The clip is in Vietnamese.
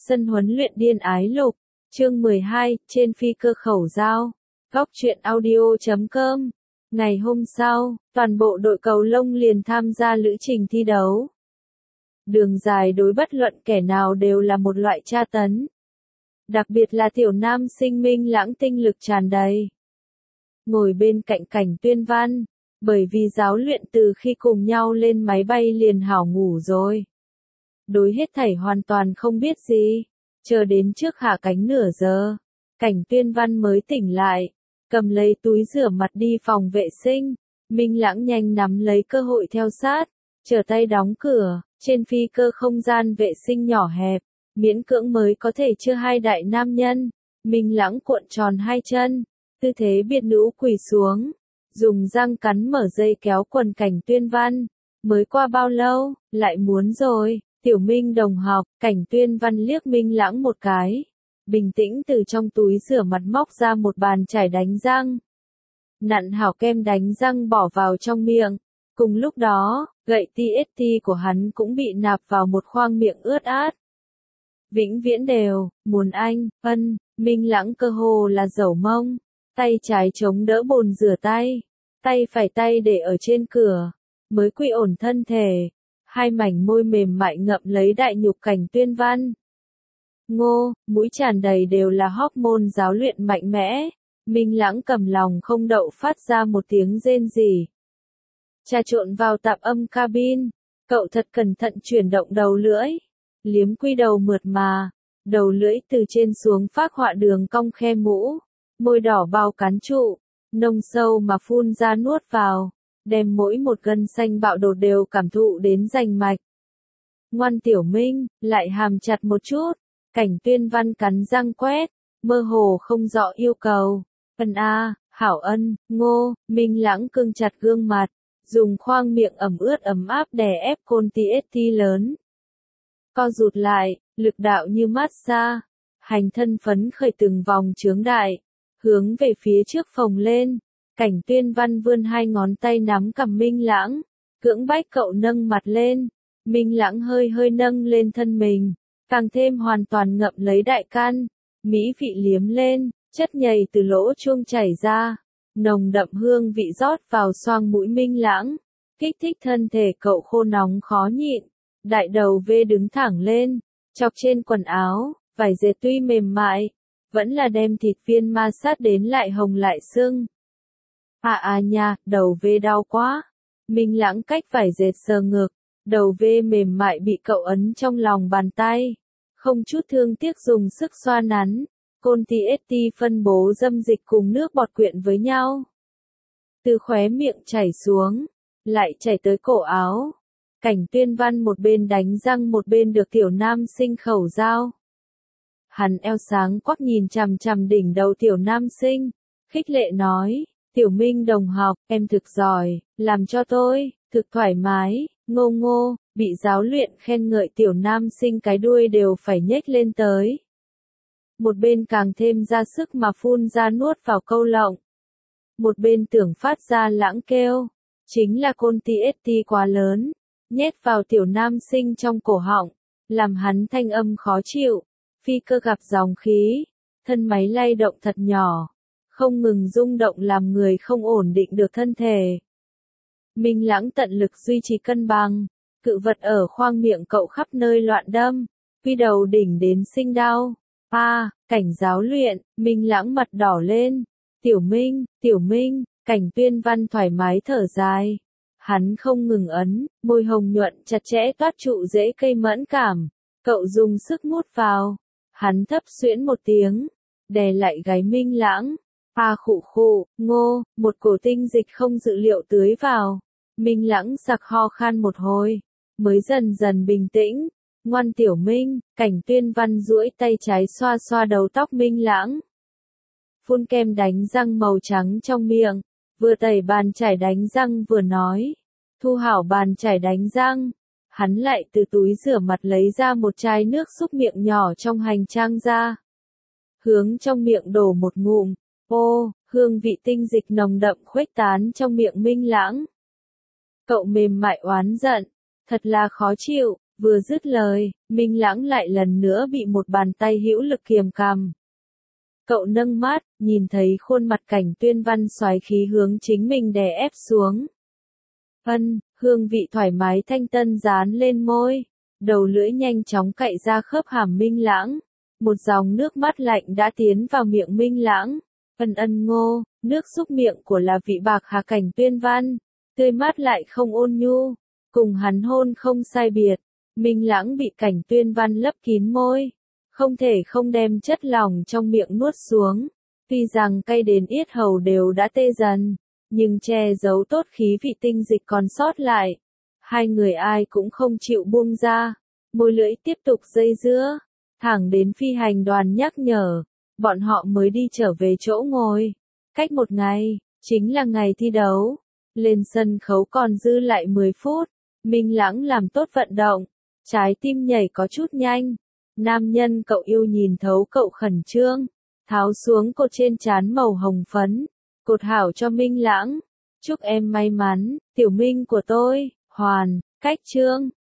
Sân huấn luyện Điên Ái Lục, chương 12, trên phi cơ khẩu giao. Góc truyện audio.com. Ngày hôm sau, toàn bộ đội cầu lông liền tham gia lữ trình thi đấu. Đường dài đối bất luận kẻ nào đều là một loại tra tấn. Đặc biệt là tiểu nam sinh Minh Lãng tinh lực tràn đầy. Ngồi bên cạnh Cảnh Tuyên Văn, bởi vì giáo luyện từ khi cùng nhau lên máy bay liền hảo ngủ rồi. Đối hết thảy hoàn toàn không biết gì, chờ đến trước hạ cánh nửa giờ, Cảnh Tuyên Văn mới tỉnh lại, cầm lấy túi rửa mặt đi phòng vệ sinh, Minh Lãng nhanh nắm lấy cơ hội theo sát, trở tay đóng cửa, trên phi cơ không gian vệ sinh nhỏ hẹp, miễn cưỡng mới có thể chứa hai đại nam nhân, Minh Lãng cuộn tròn hai chân, tư thế biệt nữ quỳ xuống, dùng răng cắn mở dây kéo quần Cảnh Tuyên Văn, mới qua bao lâu, lại muốn rồi. Tiểu Minh đồng học, Cảnh Tuyên Văn liếc Minh Lãng một cái, bình tĩnh từ trong túi rửa mặt móc ra một bàn chải đánh răng. Nặn hảo kem đánh răng bỏ vào trong miệng, cùng lúc đó, gậy TST của hắn cũng bị nạp vào một khoang miệng ướt át. Vĩnh viễn đều, muốn anh, Minh Lãng cơ hồ là dẩu mông, tay trái chống đỡ bồn rửa tay phải tay để ở trên cửa, mới quy ổn thân thể. Hai mảnh môi mềm mại ngậm lấy đại nhục Cảnh Tuyên Văn. Ngô, mũi tràn đầy đều là hormone giáo luyện mạnh mẽ, Minh Lãng cầm lòng không đậu phát ra một tiếng rên rỉ. Trà trộn vào tạp âm cabin, cậu thật cẩn thận chuyển động đầu lưỡi, liếm quy đầu mượt mà, đầu lưỡi từ trên xuống phác họa đường cong khe mũ, môi đỏ bao cán trụ, nông sâu mà phun ra nuốt vào. Đem mỗi một gân xanh bạo đột đều cảm thụ đến rành mạch. Ngoan Tiểu Minh, lại hàm chặt một chút, Cảnh Tuyên Văn cắn răng quét, mơ hồ không rõ yêu cầu. Hảo Ngô, Minh Lãng cương chặt gương mặt, dùng khoang miệng ẩm ướt ấm áp đè ép côn TST lớn. Co rụt lại, lực đạo như massage, hành thân phấn khởi từng vòng chướng đại, hướng về phía trước phồng lên. Cảnh Tuyên Văn vươn hai ngón tay nắm cầm Minh Lãng, cưỡng bách cậu nâng mặt lên, Minh Lãng hơi hơi nâng lên thân mình, càng thêm hoàn toàn ngậm lấy đại can, mỹ vị liếm lên, chất nhầy từ lỗ chuông chảy ra, nồng đậm hương vị rót vào xoang mũi Minh Lãng, kích thích thân thể cậu khô nóng khó nhịn, đại đầu V đứng thẳng lên, chọc trên quần áo, vải dệt tuy mềm mại, vẫn là đem thịt viên ma sát đến lại hồng lại sưng. Nha, đầu V đau quá. Minh Lãng cách vải dệt sờ ngực, đầu V mềm mại bị cậu ấn trong lòng bàn tay, không chút thương tiếc dùng sức xoa nắn, côn TST phân bố dâm dịch cùng nước bọt quyện với nhau. Từ khóe miệng chảy xuống, lại chảy tới cổ áo. Cảnh Tuyên Văn một bên đánh răng một bên được tiểu nam sinh khẩu giao. Hắn eo sáng quắc nhìn chằm chằm đỉnh đầu tiểu nam sinh, khích lệ nói. Tiểu Minh đồng học, em thực giỏi, làm cho tôi, thực thoải mái, Ngô, bị giáo luyện khen ngợi tiểu nam sinh cái đuôi đều phải nhếch lên tới. Một bên càng thêm ra sức mà phun ra nuốt vào câu lọng. Một bên tưởng phát ra lãng kêu, chính là côn TST quá lớn, nhét vào tiểu nam sinh trong cổ họng, làm hắn thanh âm khó chịu, phi cơ gặp dòng khí, thân máy lay động thật nhỏ. Không ngừng rung động làm người không ổn định được thân thể. Minh Lãng tận lực duy trì cân bằng, cự vật ở khoang miệng cậu khắp nơi loạn đâm, quy đầu đỉnh đến sinh đau. Cảnh giáo luyện, Minh Lãng mặt đỏ lên. Tiểu Minh, Cảnh Tuyên Văn thoải mái thở dài. Hắn không ngừng ấn, môi hồng nhuận chặt chẽ toát trụ rễ cây mẫn cảm. Cậu dùng sức mút vào. Hắn thấp xuyễn một tiếng, đè lại gáy Minh Lãng. Ngô, một cổ tinh dịch không dự liệu tưới vào. Minh Lãng sặc ho khan một hồi, mới dần dần bình tĩnh. Ngoan Tiểu Minh, Cảnh Tuyên Văn duỗi tay trái xoa xoa đầu tóc Minh Lãng. Phun kem đánh răng màu trắng trong miệng, vừa tẩy bàn chải đánh răng vừa nói. Thu hảo bàn chải đánh răng. Hắn lại từ túi rửa mặt lấy ra một chai nước xúc miệng nhỏ trong hành trang ra. Hướng trong miệng đổ một ngụm. Hương vị tinh dịch nồng đậm khuếch tán trong miệng Minh Lãng. Cậu mềm mại oán giận, thật là khó chịu, Vừa dứt lời, Minh Lãng lại lần nữa bị một bàn tay hữu lực kiềm cằm. Cậu nâng mắt, nhìn thấy khuôn mặt Cảnh Tuyên Văn xoáy khí hướng chính mình đè ép xuống. Hương vị thoải mái thanh tân dán lên môi, đầu lưỡi nhanh chóng cạy ra khớp hàm Minh Lãng. Một dòng nước mắt lạnh đã tiến vào miệng Minh Lãng. Ngô, nước xúc miệng của là vị bạc hà Cảnh Tuyên Văn, tươi mát lại không ôn nhu, cùng hắn hôn không sai biệt. Minh Lãng bị Cảnh Tuyên Văn lấp kín môi, không thể không đem chất lỏng trong miệng nuốt xuống. Tuy rằng cay đến yết hầu đều đã tê dần, nhưng che giấu tốt khí vị tinh dịch còn sót lại. Hai người ai cũng không chịu buông ra, môi lưỡi tiếp tục dây dưa, thẳng đến phi hành đoàn nhắc nhở, bọn họ mới đi trở về chỗ ngồi. Cách một ngày, chính là ngày thi đấu. Lên sân khấu còn dư lại 10 phút, Minh Lãng làm tốt vận động, trái tim nhảy có chút nhanh. Nam nhân cậu yêu nhìn thấu cậu khẩn trương, tháo xuống cột trên trán màu hồng phấn, cột hảo cho Minh Lãng. Chúc em may mắn, tiểu Minh của tôi, hoàn, cách chương.